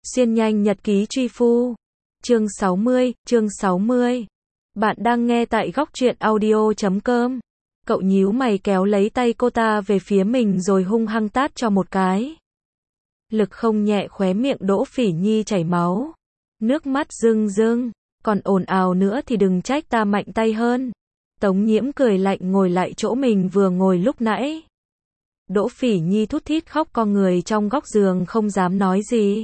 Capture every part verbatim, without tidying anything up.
Xuyên nhanh nhật ký truy phu. Chương sáu mươi, chương sáu mươi. Bạn đang nghe tại góc truyện audio chấm com. Cậu nhíu mày kéo lấy tay cô ta về phía mình rồi hung hăng tát cho một cái. Lực không nhẹ, khóe miệng Đỗ Phỉ Nhi chảy máu. Nước mắt rưng rưng. Còn ồn ào nữa thì đừng trách ta mạnh tay hơn. Tống Nhiễm cười lạnh ngồi lại chỗ mình vừa ngồi lúc nãy. Đỗ Phỉ Nhi thút thít khóc co người trong góc giường không dám nói gì.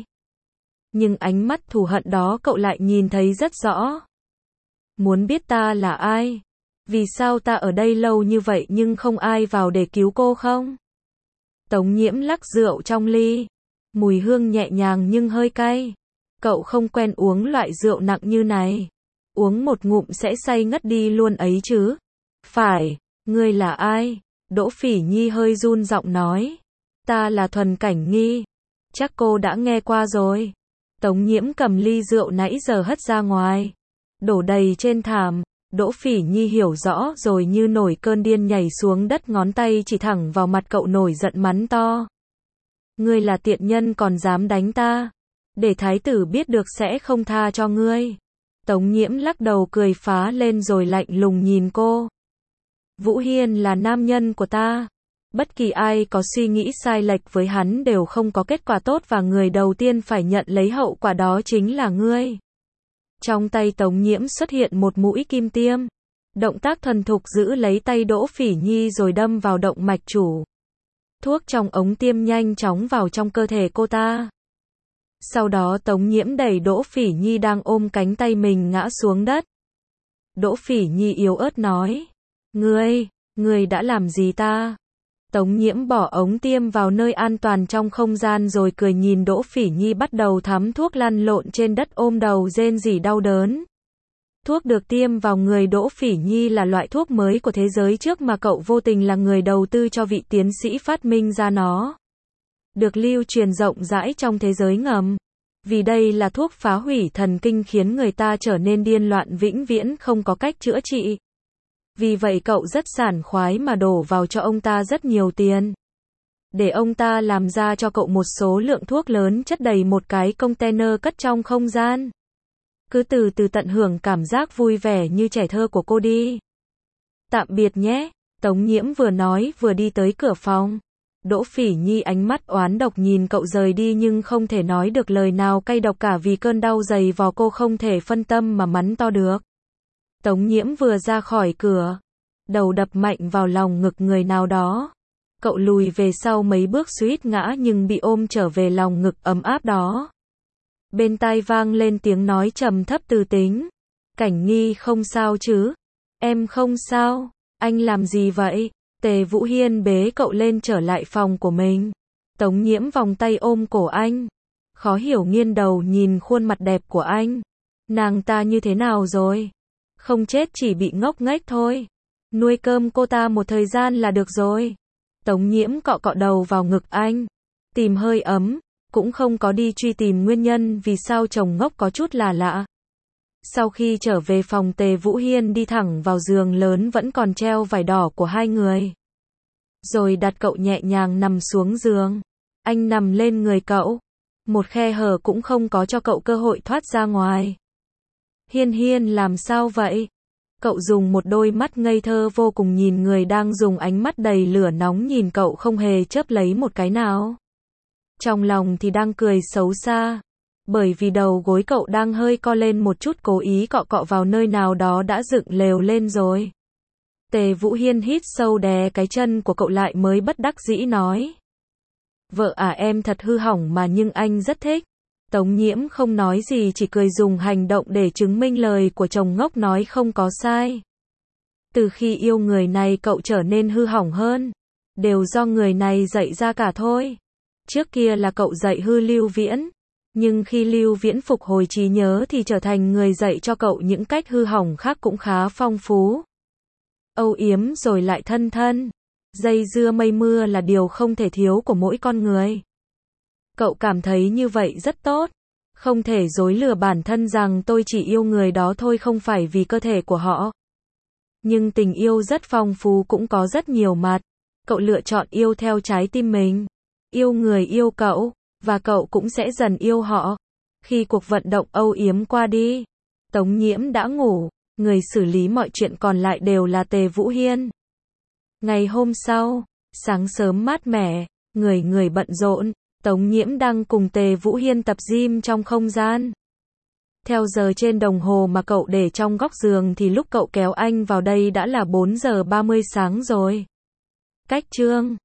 Nhưng ánh mắt thù hận đó cậu lại nhìn thấy rất rõ. Muốn biết ta là ai? Vì sao ta ở đây lâu như vậy nhưng không ai vào để cứu cô không? Tống Nhiễm lắc rượu trong ly. Mùi hương nhẹ nhàng nhưng hơi cay. Cậu không quen uống loại rượu nặng như này. Uống một ngụm sẽ say ngất đi luôn ấy chứ. Phải, ngươi là ai? Đỗ Phỉ Nhi hơi run giọng nói. Ta là Thuần Cảnh Nghi. Chắc cô đã nghe qua rồi. Tống Nhiễm cầm ly rượu nãy giờ hất ra ngoài. Đổ đầy trên thảm. Đỗ Phỉ Nhi hiểu rõ rồi như nổi cơn điên nhảy xuống đất, ngón tay chỉ thẳng vào mặt cậu nổi giận mắng to. Ngươi là tiện nhân còn dám đánh ta. Để thái tử biết được sẽ không tha cho ngươi. Tống Nhiễm lắc đầu cười phá lên rồi lạnh lùng nhìn cô. Vũ Hiên là nam nhân của ta. Bất kỳ ai có suy nghĩ sai lệch với hắn đều không có kết quả tốt và người đầu tiên phải nhận lấy hậu quả đó chính là ngươi. Trong tay Tống Nhiễm xuất hiện một mũi kim tiêm. Động tác thuần thục giữ lấy tay Đỗ Phỉ Nhi rồi đâm vào động mạch chủ. Thuốc trong ống tiêm nhanh chóng vào trong cơ thể cô ta. Sau đó Tống Nhiễm đẩy Đỗ Phỉ Nhi đang ôm cánh tay mình ngã xuống đất. Đỗ Phỉ Nhi yếu ớt nói. Ngươi, ngươi đã làm gì ta? Tống Nhiễm bỏ ống tiêm vào nơi an toàn trong không gian rồi cười nhìn Đỗ Phỉ Nhi bắt đầu thắm thuốc lăn lộn trên đất ôm đầu rên rỉ đau đớn. Thuốc được tiêm vào người Đỗ Phỉ Nhi là loại thuốc mới của thế giới trước mà cậu vô tình là người đầu tư cho vị tiến sĩ phát minh ra nó. Được lưu truyền rộng rãi trong thế giới ngầm. Vì đây là thuốc phá hủy thần kinh khiến người ta trở nên điên loạn vĩnh viễn không có cách chữa trị. Vì vậy cậu rất sảng khoái mà đổ vào cho ông ta rất nhiều tiền. Để ông ta làm ra cho cậu một số lượng thuốc lớn chất đầy một cái container cất trong không gian. Cứ từ từ tận hưởng cảm giác vui vẻ như trẻ thơ của cô đi. Tạm biệt nhé. Tống Nhiễm vừa nói vừa đi tới cửa phòng. Đỗ Phỉ Nhi ánh mắt oán độc nhìn cậu rời đi nhưng không thể nói được lời nào cay độc cả vì cơn đau dày vò cô không thể phân tâm mà mắng to được. Tống Nhiễm vừa ra khỏi cửa, đầu đập mạnh vào lòng ngực người nào đó. Cậu lùi về sau mấy bước suýt ngã nhưng bị ôm trở về lòng ngực ấm áp đó. Bên tai vang lên tiếng nói trầm thấp từ tính. Cảnh Nghi không sao chứ? Em không sao. Anh làm gì vậy? Tề Vũ Hiên bế cậu lên trở lại phòng của mình. Tống Nhiễm vòng tay ôm cổ anh. Khó hiểu nghiêng đầu nhìn khuôn mặt đẹp của anh. Nàng ta như thế nào rồi? Không chết chỉ bị ngốc nghếch thôi. Nuôi cơm cô ta một thời gian là được rồi. Tống Nhiễm cọ cọ đầu vào ngực anh. Tìm hơi ấm. Cũng không có đi truy tìm nguyên nhân vì sao chồng ngốc có chút là lạ. Sau khi trở về phòng Tề Vũ Hiên đi thẳng vào giường lớn vẫn còn treo vải đỏ của hai người. Rồi đặt cậu nhẹ nhàng nằm xuống giường. Anh nằm lên người cậu. Một khe hở cũng không có cho cậu cơ hội thoát ra ngoài. Hiên Hiên làm sao vậy? Cậu dùng một đôi mắt ngây thơ vô cùng nhìn người đang dùng ánh mắt đầy lửa nóng nhìn cậu không hề chớp lấy một cái nào. Trong lòng thì đang cười xấu xa. Bởi vì đầu gối cậu đang hơi co lên một chút cố ý cọ cọ vào nơi nào đó đã dựng lều lên rồi. Tề Vũ Hiên hít sâu đè cái chân của cậu lại mới bất đắc dĩ nói. Vợ à em thật hư hỏng mà nhưng anh rất thích. Tống Nhiễm không nói gì chỉ cười dùng hành động để chứng minh lời của chồng ngốc nói không có sai. Từ khi yêu người này cậu trở nên hư hỏng hơn. Đều do người này dạy ra cả thôi. Trước kia là cậu dạy hư Lưu Viễn. Nhưng khi Lưu Viễn phục hồi trí nhớ thì trở thành người dạy cho cậu những cách hư hỏng khác cũng khá phong phú. Âu yếm rồi lại thân thân. Dây dưa mây mưa là điều không thể thiếu của mỗi con người. Cậu cảm thấy như vậy rất tốt. Không thể dối lừa bản thân rằng tôi chỉ yêu người đó thôi không phải vì cơ thể của họ. Nhưng tình yêu rất phong phú cũng có rất nhiều mặt. Cậu lựa chọn yêu theo trái tim mình. Yêu người yêu cậu. Và cậu cũng sẽ dần yêu họ. Khi cuộc vận động âu yếm qua đi, Tống Nhiễm đã ngủ, người xử lý mọi chuyện còn lại đều là Tề Vũ Hiên. Ngày hôm sau, sáng sớm mát mẻ, người người bận rộn, Tống Nhiễm đang cùng Tề Vũ Hiên tập gym trong không gian. Theo giờ trên đồng hồ mà cậu để trong góc giường thì lúc cậu kéo anh vào đây đã là bốn giờ ba mươi sáng rồi. Cách chương